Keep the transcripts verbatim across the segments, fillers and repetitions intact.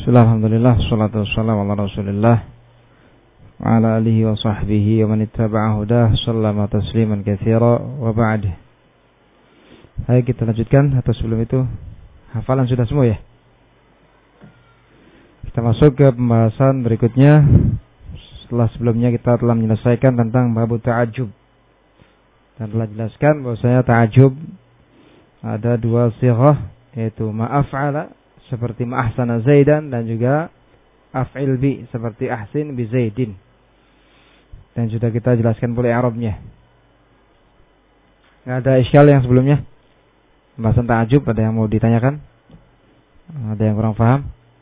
Bismillah, alhamdulillah, salatu wassalamu ala rasulillah wa ala alihi wa sahbihi wa man ittaba'a hudah sallama tasliman katsira wa ba'd. Ayo kita lanjutkan, atau sebelum itu hafalan sudah semua ya? Kita masuk ke pembahasan berikutnya. Setelah sebelumnya kita telah menyelesaikan tentang bab ta'ajub dan telah jelaskan bahwasanya ta'ajub ada dua sighah, yaitu ma'af'ala seperti ma'ahsana Zaidan dan juga af'il bi seperti ahsin bi Zaidin. Dan sudah kita jelaskan pula i'rabnya. Enggak ada iskal yang sebelumnya? Pembahasan ta'ajub ada yang mau ditanyakan? Ada yang kurang paham?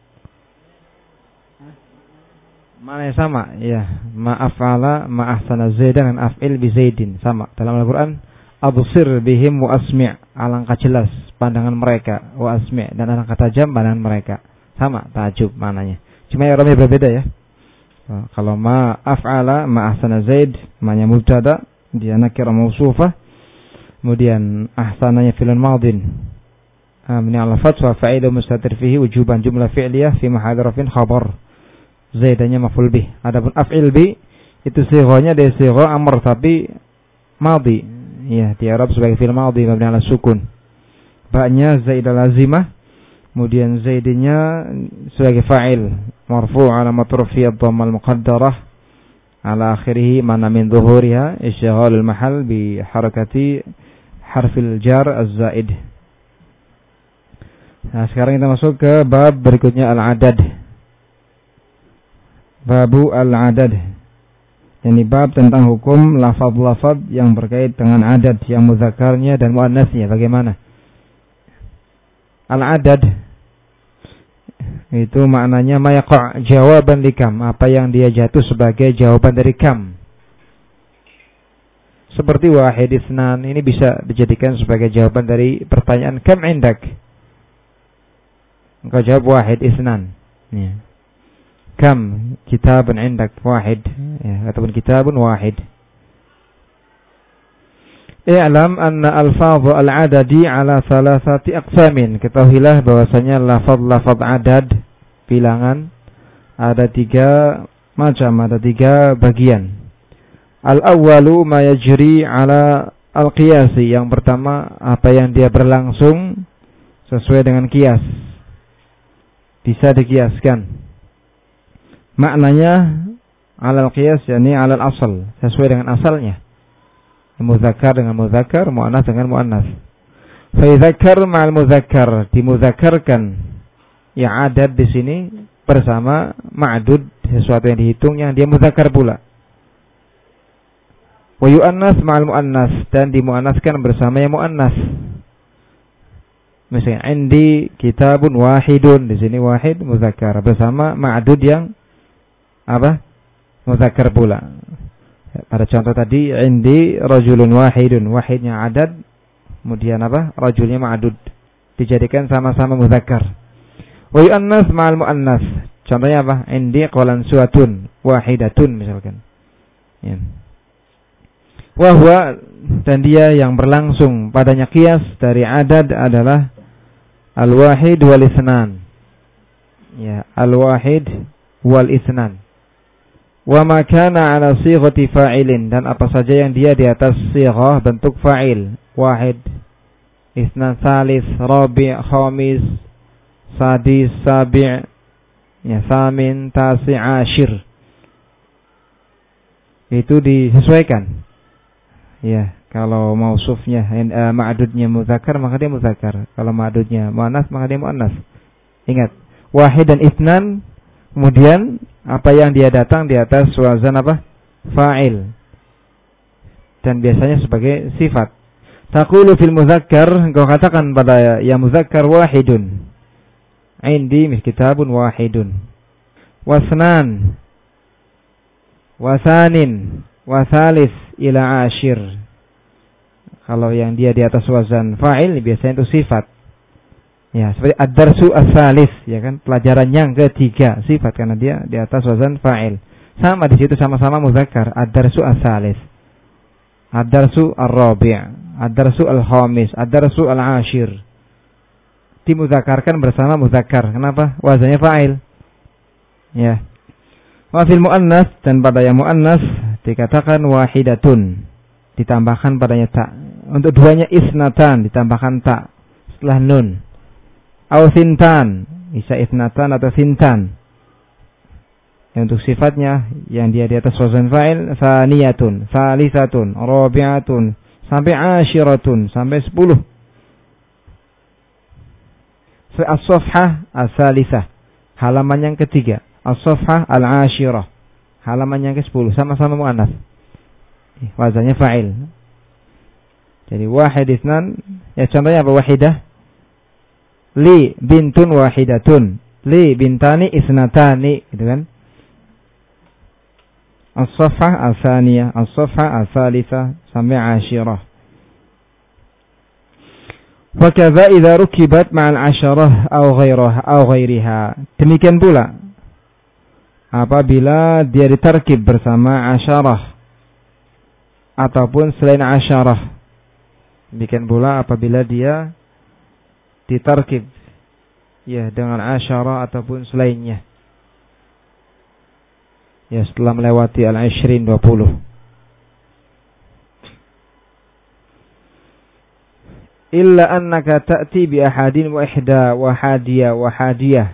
Mana yang sama? Ya, ma'af'ala ma'ahsana Zaidan dan af'il bi Zaidin sama. Dalam Al-Qur'an, absir bihim wa asmi', alangkah jelas pandangan mereka, wa asmi', dan alangkah tajam pandangan mereka. Sama ta'ajub maknanya. Cuma i'rabnya berbeda ya. Nah, kalau ma af'ala ma ahsana Zaid maknanya mubtada, dia nakirah mausufah. Kemudian ahsananya fi'lun madin. Mabni 'ala fath wa fa'ilu mustatir fihi wujuban jumlah fi'liyah fi mahalli raf'in khabar. Zaidannya maf'ul bih. Adapun af'il bi itu sighahnya dari sighah amr tapi madhi. Ya, di Arab sebagai fi'il madhi mabni 'ala sukun. Ba-nya zaidah lazimah, kemudian zaidinya sebagai fa'il marfu' 'alamat raf'i ad-dhammah al-muqaddarah 'ala akhirih mana min dhuhuriha isyghal al-mahall bi harakati harfil jar az-zaid. Nah, sekarang kita masuk ke bab berikutnya al-adad. Babu al-adad. Ini bab tentang hukum lafaz-lafaz yang berkait dengan adad, yang mudzakarnya dan muannasnya bagaimana. Al-adad itu maknanya mayaqa' jawaban likam, apa yang dia jatuh sebagai jawaban dari kam. Seperti wahid isnan, ini bisa dijadikan sebagai jawaban dari pertanyaan kam indak. Engkau jawab wahid isnan. Ya. Kam kitabun indak wahid, ya, ataupun kitabun wahid. I'lam anna alfadhu al-adadi ala thalathati aqsamin. Ketahuilah bahwasanya lafaz-lafaz adad bilangan ada tiga macam, ada tiga bagian. Al-awwalu ma yajri ala al-qiyasi. Yang pertama apa yang dia berlangsung sesuai dengan kias, bisa dikiaskan. Maknanya alal qiyas yakni alal asal, sesuai dengan asalnya. Mudzakkar dengan mudzakkar, muannas dengan muannas. Fa idzakkar ma'al mudzakkar, dimudzakarkan ya adad di sini bersama ma'dud, sesuatu yang dihitung yang dia mudzakkar pula. Wa yu'annas ma'al muannas, dan dimuannaskan bersama yang muannas. Misalnya indi kitabun wahidun, di sini wahid mudzakkar bersama ma'dud yang apa? Mudzakkar pula. Pada contoh tadi indi rajulun wahidun, wahidnya adad, kemudian apa? Rajulnya ma'dud, dijadikan sama-sama mudzakkar. Wa yu'annas ma'al muannas. Contohnya apa? Indi qalan suatun wahidatun misalkan. Ya. Wa huwa, dan dia yang berlangsung padanya qiyas dari adad adalah al-wahid wal isnan. Ya, al-wahid wal isnan. Wa ma kana ala sighati fa'ilin, dan apa saja yang dia di atas sighah bentuk fa'il. Wahid, isnan, salis, rabi', khamis, sadis, sabi', ya, samin, tasi', ashir. Itu disesuaikan. Ya, kalau mausufnya uh, ma'dudnya mudzakkar maka dia mudzakkar. Kalau ma'dudnya muannas maka dia muannas. Ingat, wahid dan isnan, kemudian apa yang dia datang di atas wazan apa? Fa'il. Dan biasanya sebagai sifat. Taqulu fil mudzakkar, engkau katakan pada ya mudzakkar wahidun. Indi kitabun wahidun. Wasnan. Wasanin. Wasalis ila ashir. Kalau yang dia di atas wazan fa'il biasanya itu sifat. Ya, seperti ad-darsu as-salis, ya kan, pelajaran yang ketiga, sifat karena dia di atas wazan fa'il. Sama di situ sama-sama mudzakkar, ad-darsu as-salis, ad-darsu ar-rabi', ad-darsu al-khamis, ad-darsu al-ashir. Dimudzakarkan bersama mudzakkar. Kenapa? Wazannya fa'il. Ya. Wa fil muannas, dan pada yang muannas dikatakan wahidatun, ditambahkan padanya ta. Untuk duanya isnatan, ditambahkan ta setelah nun. Au sintan, bisa isnatan atau sintan. Untuk sifatnya yang dia di atas wazan fa'il, saniyatun, salisatun, rabi'atun, sampai asyiratun, sampai sepuluh. As-safhah as-salisah, halaman yang ketiga. As-safhah al-ashirah, halaman yang ke sepuluh, sama-sama mu'annas. Wazannya fa'il. Jadi wahid isnan, ya contohnya apa? Wahidah. Li bintun wahidatun, li bintani isnatani, gitu kan? As-safhah as-saniyah, as-safhah as-salisah, sampai ashirah. Wa kadza idza rukibat ma'al asharah aw ghairaha aw ghairiha. Demikian pula apabila dia ditarkib bersama asyarah ataupun selain asyarah. Demikian pula apabila dia ditarkib ya dengan asyarah ataupun selainnya. Ya, setelah melewati al-ishrin, dua puluh. Illa annaka ta'ti bi ahadin wa ihda wa hadiyah wa hadiyah.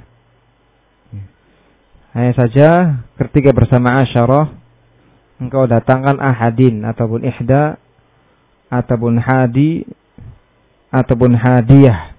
Hanya saja ketika bersama asyarah engkau datangkan ahadin ataupun ihda ataupun hadi ataupun hadiyah.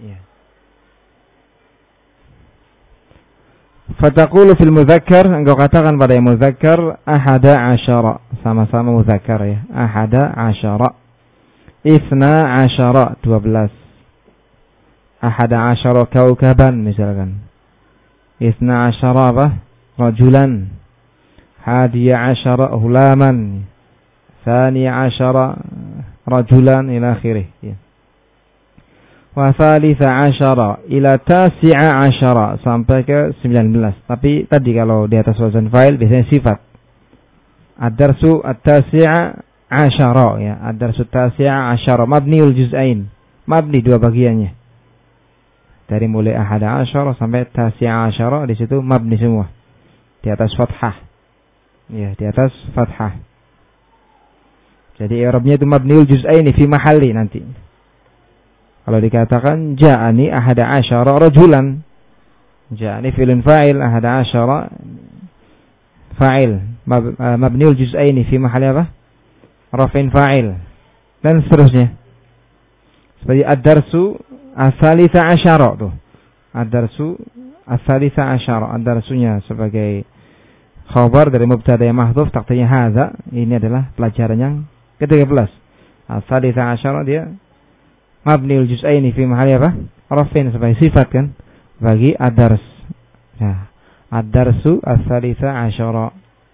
Fataqulu fil mudzakkar, engkau katakan pada yang mudzakkar ahada asyara, sama-sama mudzakkar ya. Ahada asyara, isna asyara, dua belas. Ahada asyara kaukaban misalkan. Isna asyara apa? Rajulan. Hadiya asyara hulaman. Thaniya asyara rajulan ila akhirih ya. Wa thalitha asyara ila tasi'a asyara, sampai ke sembilan belas. Tapi tadi kalau di atas wazan fa'il biasanya sifat. Ad-darsu at-tasi'a asyara ya. Ad-darsu at-tasi'a asyara mabniul juz'ain. Mabni dua bagiannya. Dari mulai ahada asyara sampai tasi'a asyara, di situ mabni semua. Di atas fathah. Ya, di atas fathah. Jadi i'rabnya itu mabniul juz'ain fi mahalli nanti. Kalau dikatakan ja'ani ahada asyara rajulan, ja'ani fi'lun fa'il, ahada asyara fa'il, mabniul juz'aini fi mahalli apa? Raf'in fa'il, dan seterusnya. Seperti ad-darsu as-salisa asyara tuh. Ad-darsu as-salisa asyara, ad-darsunya sebagai khabar dari mubtada yang mahdhuf, takdirnya hadza, ini adalah pelajaran yang ke tiga belas. As-salisa asyara dia mabniul juz'aini fi mahalli apa? Rafin, sebagai sifat kan bagi ad-dars. Nah, ad-darsu as-salisa asyara.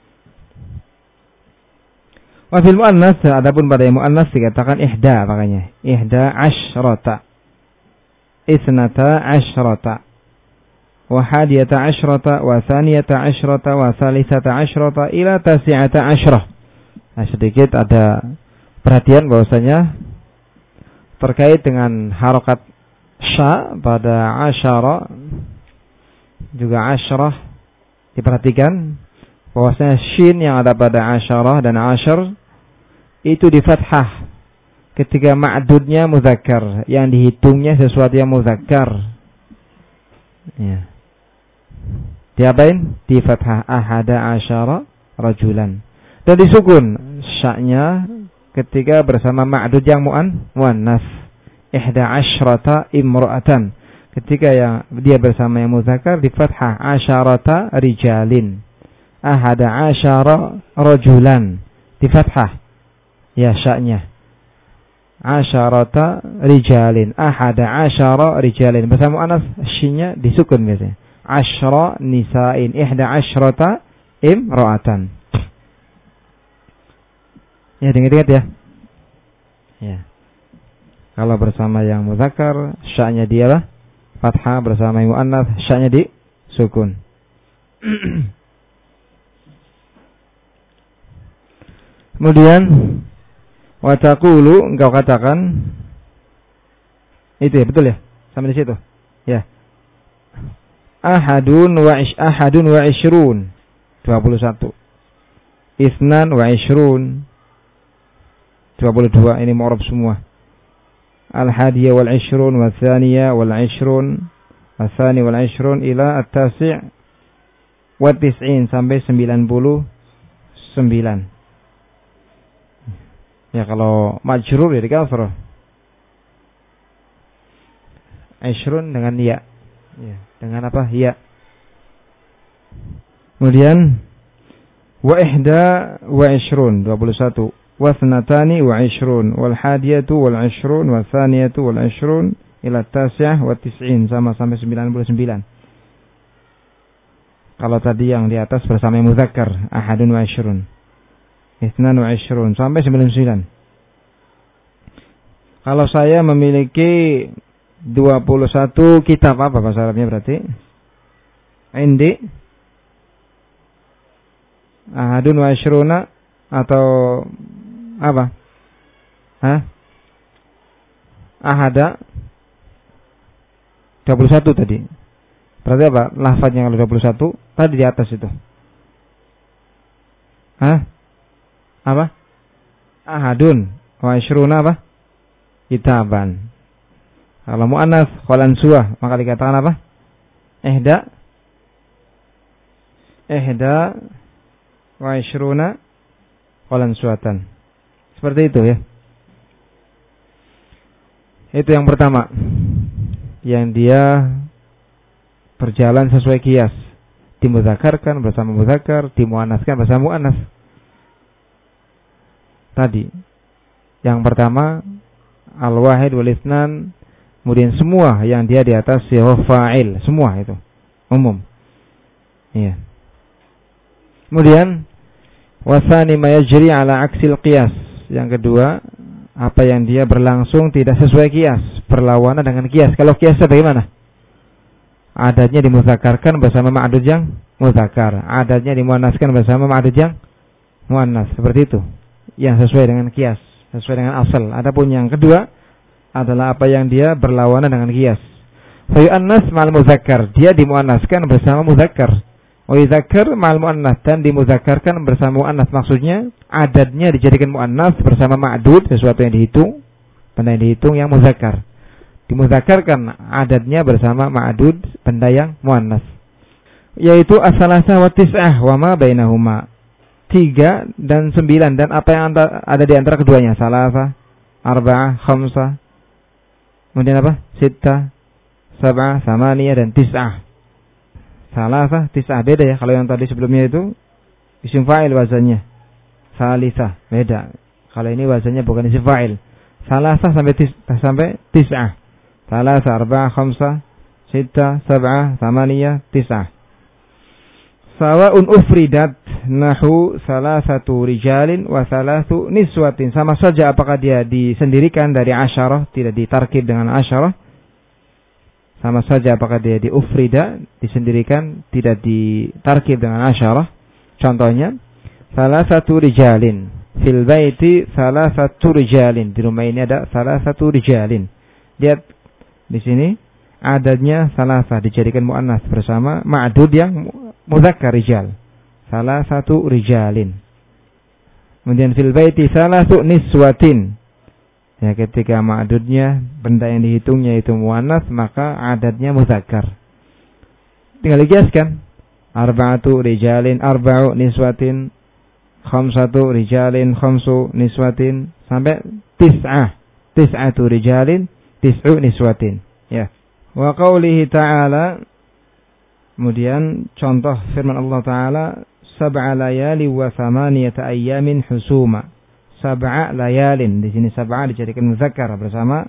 Wa fil muannas, adapun pada yang muannas dikatakan ihda, makanya ihda asyrata, isnata asyrata, wa hadiyata asyrata, wa thaniyata asyrata, wa thalithata asyrata ila tasi'ata asyrah. Nah, sedikit ada perhatian bahwasanya terkait dengan harokat sya pada asyara juga asyrah, diperhatikan bahwasanya shin yang ada pada asyarah dan asyr itu di fathah ketika ma'dudnya muzakkar, yang dihitungnya sesuatu yang muzakkar ya. Diapain? Di fathah ahada asyara rajulan, dan disukun sya-nya ketika bersama ma'dud yang mu'an muannas, ihda asyrata imra'atan, ketika yang dia bersama yang muzakkar di fathah asyarata rijalin, ahada asyara rajulan di fathah ya sya-nya, asyarata rijalin, ahada asyara rijalin, bersama muannas shin-nya disukun biasanya, asyra nisa'in, ihda asyrata imra'atan. Ya, ingat-ingat ya. Ya. Kalau bersama yang muzakkar, sya-nya dia lah fathah, bersama yang muannas sya-nya di sukun. Kemudian wa taqulu, engkau katakan itu ya, betul ya? Sampai di situ. Ya. ahadun wa ish ahadun wa ishrun dua puluh satu. Itsnan wa ishrun dua puluh dua, ini mu'rab semua. Al-hadiyah wal ishrun wa tsaniyah wal ishrun wa tsani wal ishrun ila at-tasi' wa tis'in sampai sembilan puluh sembilan. Ya kalau majrur ya dikasrah. Ishrun dengan ya. Ya, dengan apa? Ya. Kemudian wa ihda wa ishrun dua puluh satu. Wasnatani wa ishrun wal hadiyatu wal ishrun wa tsaniyatu wal ishrun ila tas'ah wa tis'in sama sampai sembilan puluh sembilan. Kalau tadi yang di atas bersama muzakkar ahadun wa ishrun, itsnan wa ishrun sampai sembilan puluh sembilan. Kalau saya memiliki dua puluh satu kitab, apa bahasa Arabnya berarti? Indi ahadun wa ishruna atau apa? Hah? Ahada dua puluh satu tadi. Berarti apa? Lafaznya kalau dua puluh satu tadi di atas itu. Hah? Apa? Ahadun wa ishruna apa? Kitaban. Kalau muannas qalan suah maka dikatakan apa? Ihda Ihda wa ishruna qalan suatan. Seperti itu ya. Itu yang pertama. Yang dia berjalan sesuai kias. Dimudzakarkan bersama mudzakar, dimuannaskan bersama muannas. Tadi. Yang pertama al-wahid wal itsnan, kemudian semua yang dia di atas sighah fa'il, semua itu umum. Iya. Kemudian wasani ma yajri ala aksil qiyas. Yang kedua, apa yang dia berlangsung tidak sesuai kias, berlawanan dengan kias. Kalau kias bagaimana? Adatnya dimudzakarkan bersama ma'dud yang mudzakar, adatnya dimuannaskan bersama ma'dud yang muannas. Seperti itu. Yang sesuai dengan kias, sesuai dengan asal. Adapun yang kedua adalah apa yang dia berlawanan dengan kias. Fa yu'annas ma'al mudzakkar, dia dimuannaskan bersama mudzakkar. Wa yudzakkar ma'al muannas, dan dimudzakarkan bersama muannas. Maksudnya adatnya dijadikan muannas bersama ma'dud, sesuatu yang dihitung, benda yang dihitung yang mudzakkar. Dimudzakarkan adatnya bersama ma'dud, benda yang muannas. Yaitu as-salasa wa tis'ah wa ma bainahuma. Tiga dan sembilan, dan apa yang ada di antara keduanya. Salasa, arba'ah, khamsah. Kemudian apa? Sittah, sab'ah, samaniyah, dan tis'ah. Salasa, tis'ah beda ya. Kalau yang tadi sebelumnya itu isim fa'il wazannya. Salisa beda. Kalau ini wazannya bukan isim fa'il. Salasa sampai tis sampai tis'ah. Salasa, arba'ah, khamsah, sittah, sab'ah, samaniyah, tis'ah. Sawa'un ufridat nahu salasatu rijalin wa salasu niswatin. Sama saja apakah dia disendirikan dari asyarah, tidak ditarkib dengan asyarah. Sama saja apakah dia diufrida, disendirikan, tidak ditarkib dengan asyarah. Contohnya, salasatu rijalin. Fil baiti salasatu rijalin. Di rumah ini ada salasatu rijalin. Lihat di sini adadnya salasa dijadikan muannas bersama ma'dud yang mudzakkar rijal. Salasatu rijalin. Kemudian fil baiti salasu niswatin. Ya, ketika ma'dudnya benda yang dihitungnya itu muannas, maka adatnya mudzakkar. Tinggal dikiaskan. Arba'atu rijalin, arba'u niswatin, khamsatu rijalin, khamsu niswatin, sampai tis'ah. Tis'atu rijalin, tis'u niswatin. Ya. Wa qawlihi ta'ala, kemudian contoh firman Allah Ta'ala, sab'a layali wa thamaniyata ayyamin husuma. Sab'a layalin, di sini sab'a dijadikan muzakkar bersama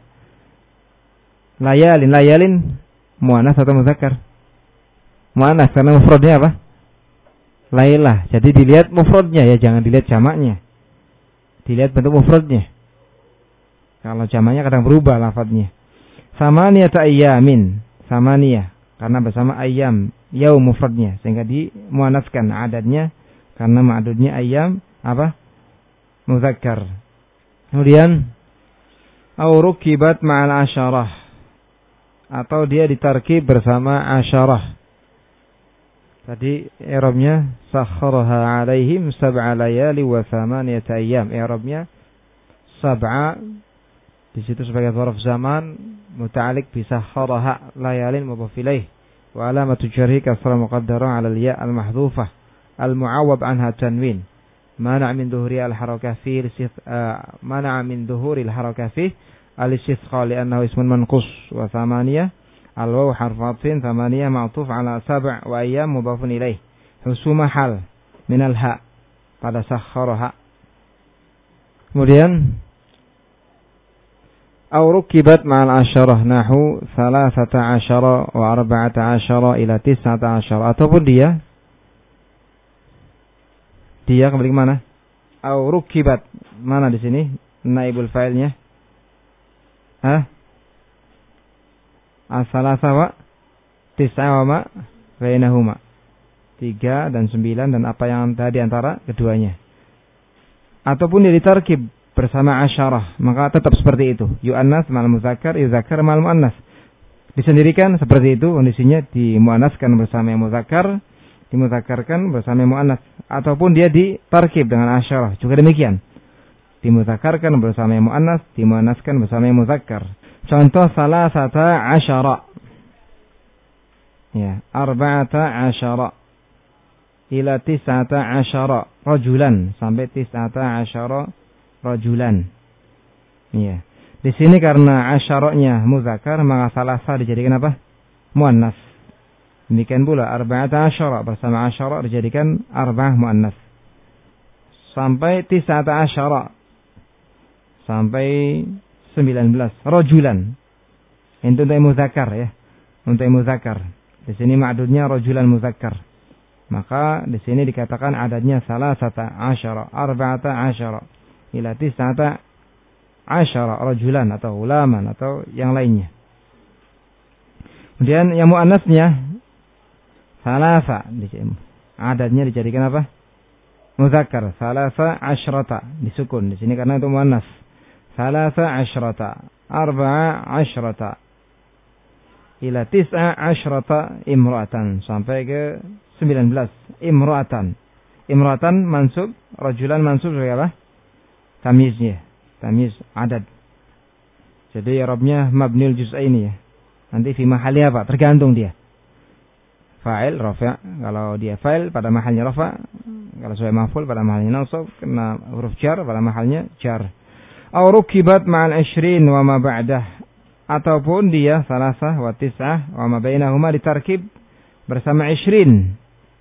layalin. Layalin muannas atau muzakkar? Muannas karena mufradnya apa? Lailah. Jadi dilihat mufradnya ya, jangan dilihat jamaknya. Dilihat bentuk mufradnya. Kalau jamaknya kadang berubah lafadznya. Samaniyata ayyamin, samaniyah karena bersama ayyam, yaum mufradnya, sehingga dimuannaskan adatnya karena ma'dudnya ayyam apa? Muzakkar. Kemudian au rukibat ma'al asyarah, atau dia ditarkib bersama asyarah. Tadi i'rabnya sakhkharaha 'alaihim sab'a layali wa thamaniyata ayyam. I'rabnya sab'a di situ sebagai dzaraf zaman muta'alliq bi sakhkharaha layalin mudhaf ilaih wa alamatu jarhi kasra muqaddara 'ala al-ya' al-mahdhufah al-mu'awwab 'anha tanwin. Mana' min dhuhuri al-harakah fi mana' min dhuhuri al-harakah fi al-istithqa li'annahu ismun manqus wa thamaniyah al-waw harf atfin thamaniyah ma'tuf 'ala sab' wa ayyam mudhafun ilaih. Husuma hal min al-ha pada sakhkharaha. Kemudian aw rukibat ma'al asyarah nahu thalathata asyara wa arba'ata asyara ila tis'ata asyara, ataupun dia dia kembali ke mana? Aw rukibat, mana di sini naibul fa'ilnya? Hah? As-salasa wa tis'a wa ma bainahuma. Tiga dan sembilan dan apa yang tadi antara keduanya. Ataupun dia ditarkib bersama asyarah, maka tetap seperti itu. Yu'annas ma'al muzakkar, yuzakkar ma'al mu'annas. Disendirikan seperti itu, kondisinya dimuannaskan bersama yang muzakkar, dimuzakkarkan bersama yang mu'annas. Ataupun dia ditarkib dengan asyarah, juga demikian. Dimuzakkarkan bersama yang mu'annas, dimuannaskan bersama yang muzakkar. Contoh salasata asyara. Ya, arba'ata asyara. Ila tis'ata asyara rajulan, sampai tis'ata asyara rajulan. Ya. Di sini karena asyaranya muzakkar, maka salasa dijadikan apa? Muannas. Demikian pula arba'ata asyara bersama asyara dijadikan arba'ah muannas. Sampai tis'ata asyara. Sampai sembilan belas rajulan. Itu untuk muzakkar ya. Untuk muzakkar. Di sini ma'dudnya rajulan muzakkar. Maka di sini dikatakan adadnya salasata asyara, arba'ata asyara ila tis'ata asyara rajulan atau ulaman atau yang lainnya. Kemudian yang muannasnya salasa, adadnya dijadikan apa? Muzakkar, salasa asyrata, disukun di sini karena itu muannas. Salasa asyrata, arba'a asyrata ila tis'a asyrata imra'atan, sampai ke sembilan belas imra'atan. Imra'atan mansub, rajulan mansub sebagai apa? Tamyiznya, tamyiz adad. Jadi i'rabnya mabniul juz'aini ya. Nanti fi mahalli apa? Tergantung dia. Fa'il rafa', kalau dia fa'il pada mahalnya rafa', kalau sebagai maf'ul pada mahalnya nasab, kena huruf jar pada mahalnya jar. Aw rukibat ma'al ishrin wa ma ba'dah, ataupun dia salasah wa tis'ah wa ma bainahuma ditarkib bersama ishrin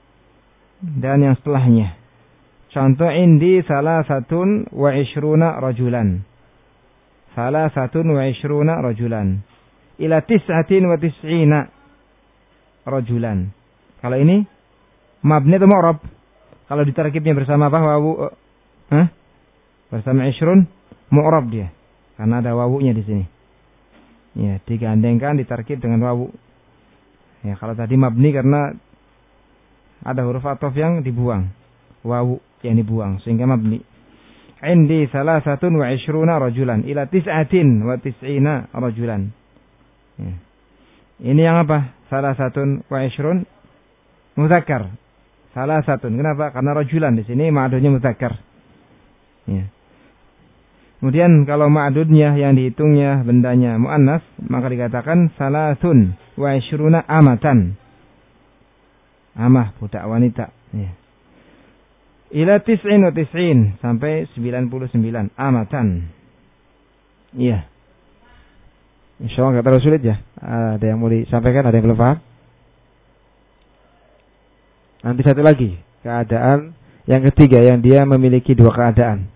dan yang setelahnya. Contoh indi salasatun wa ishruna rajulan. Salasatun wa ishruna rajulan. Ila tis'atin wa tis'ina rajulan. Kalau ini mabni atau mu'rab? Kalau ditarkibnya bersama apa? Wawu. Hah? Bersama ishrun mu'rab dia. Karena ada wawunya di sini. Ya, digandengkan ditarkib dengan wawu. Ya, kalau tadi mabni karena ada huruf athof yang dibuang. Wawu yang dibuang sehingga mabni. Indi salasatun wa ishruna rajulan ila tis'atin wa tis'ina rajulan. Ya. Ini yang apa? Salasatun wa ishrun muzakkar. Salasatun. Kenapa? Karena rajulan di sini ma'dudnya muzakkar. Ya. Kemudian kalau ma'dudnya yang dihitungnya bendanya muannas, maka dikatakan salasun wa ishruna amatan. Amah, budak wanita. Ya. Ila tis'in wa tis'in, sampai sembilan puluh sembilan amatan. Iya. Insyaallah enggak terlalu sulit ya. Ada yang mau disampaikan, ada yang belum paham? Nanti satu lagi, keadaan yang ketiga yang dia memiliki dua keadaan.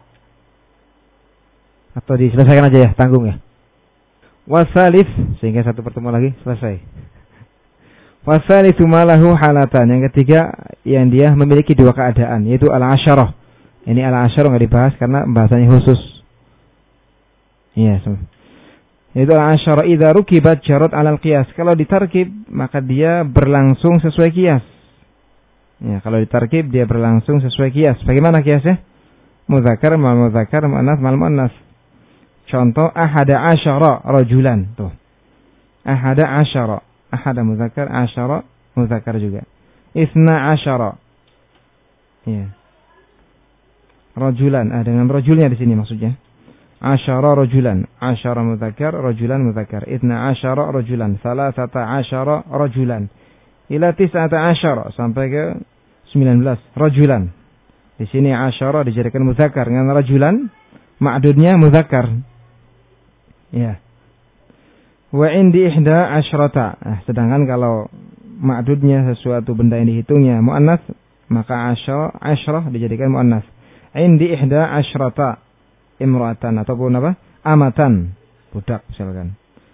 Atau diselesaikan aja ya, tanggung ya. Wasalif, sehingga satu pertemuan lagi selesai. Wasalifu malahu halatan, yang ketiga yang dia memiliki dua keadaan, yaitu al-asyarah. Ini al-asyarah enggak dibahas karena bahasanya khusus. Iya, semua. Yaitu al-asyarah idza rukibat jarat 'alal qiyas. Kalau ditarkib maka dia berlangsung sesuai qiyas. Ya, kalau ditarkib dia berlangsung sesuai qiyas. Bagaimana qiyasnya? Muzakkar ma'al muzakkar, muannas ma'al muannas. Contoh ahada asyara rajulan. Tuh. Ahada asyara. Ahada muzakkar, asyara muzakkar juga. Isna asyara. Ya. Rajulan. Ah, dengan rajulnya di sini maksudnya. Asyara rajulan. Asyara mudzakkar, rajulan mudzakkar. Isna asyara rajulan. Salasata asyara rajulan. Ila tis'ata asyara. Sampai ke sembilan belas. Rajulan. Di sini asyara dijadikan mudzakkar. Dengan rajulan. Ma'dudnya mudzakkar. Ya. Wa indi ihda asyrata. Nah, sedangkan kalau ma'dudnya sesuatu benda yang dihitungnya muannas, maka asyara asyrah dijadikan muannas. Indi ihda asyrata imra'atan ataupun apa? Amatan, budak misalkan.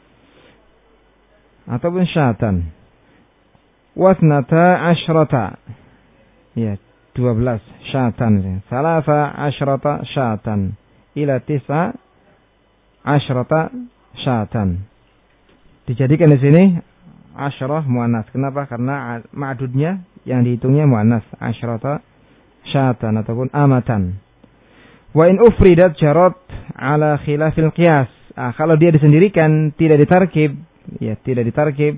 Ataupun syatan. Wasnata asyrata. Ya, dua belas syatan. Salasa asyrata syatan. Ila tis'a asyrata syatan. Dijadikan di sini asyarah muannas. Kenapa? Karena ma'dudnya yang dihitungnya muannas. Asyrata syatan ataupun amatan. Wa in ufridat jarat ala khilafil qiyas. Ah, kalau dia disendirikan tidak ditarkib, ya tidak ditarkib,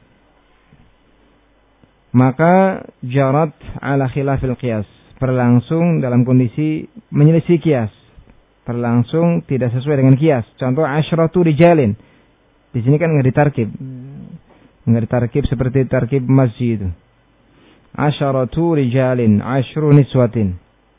maka jarat ala khilafil qiyas, berlangsung dalam kondisi menyelisih qiyas, berlangsung tidak sesuai dengan qiyas. Contoh asyratu rijalin. Di sini kan enggak ditarkib. Enggak ditarkib seperti tarkib masjid itu. Asyaratu rijalin, asyru niswatin.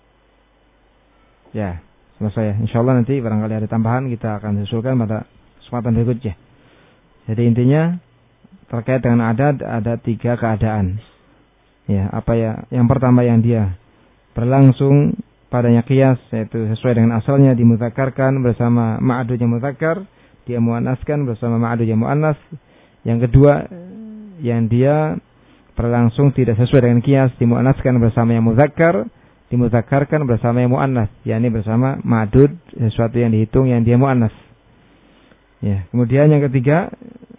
Ya, selesai. Insyaallah nanti barangkali ada tambahan kita akan susulkan pada kesempatan berikutnya. Jadi intinya terkait dengan adat ada tiga keadaan. Ya, apa ya? Yang pertama yang dia berlangsung padanya qiyas, yaitu sesuai dengan asalnya dimudzakarkan bersama ma'dud yang mudzakkar. Dia muannaskan bersama ma'dud yang muannas. Yang kedua, yang dia berlangsung tidak sesuai dengan qiyas, dimuannaskan bersama yang mudzakkar, dimudzakarkan bersama yang muannas, yakni bersama ma'dud, sesuatu yang dihitung yang dia muannas. Ya, kemudian yang ketiga,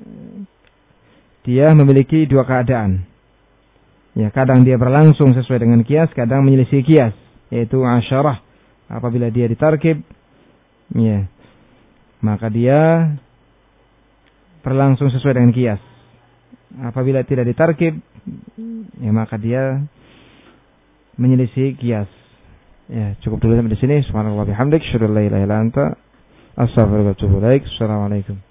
dia memiliki dua keadaan. Ya, kadang dia berlangsung sesuai dengan qiyas, kadang menyelisih qiyas, yaitu asyarah. Apabila dia ditarkib, ya, maka dia berlangsung sesuai dengan qiyas. Apabila tidak ditarkib, ya maka dia menyelisih qiyas. Ya, cukup dulu sampai di sini. Subhanallah bihamdik, syukur la ilaha illa anta, astaghfiruka wa atubu ilaik. Assalamualaikum.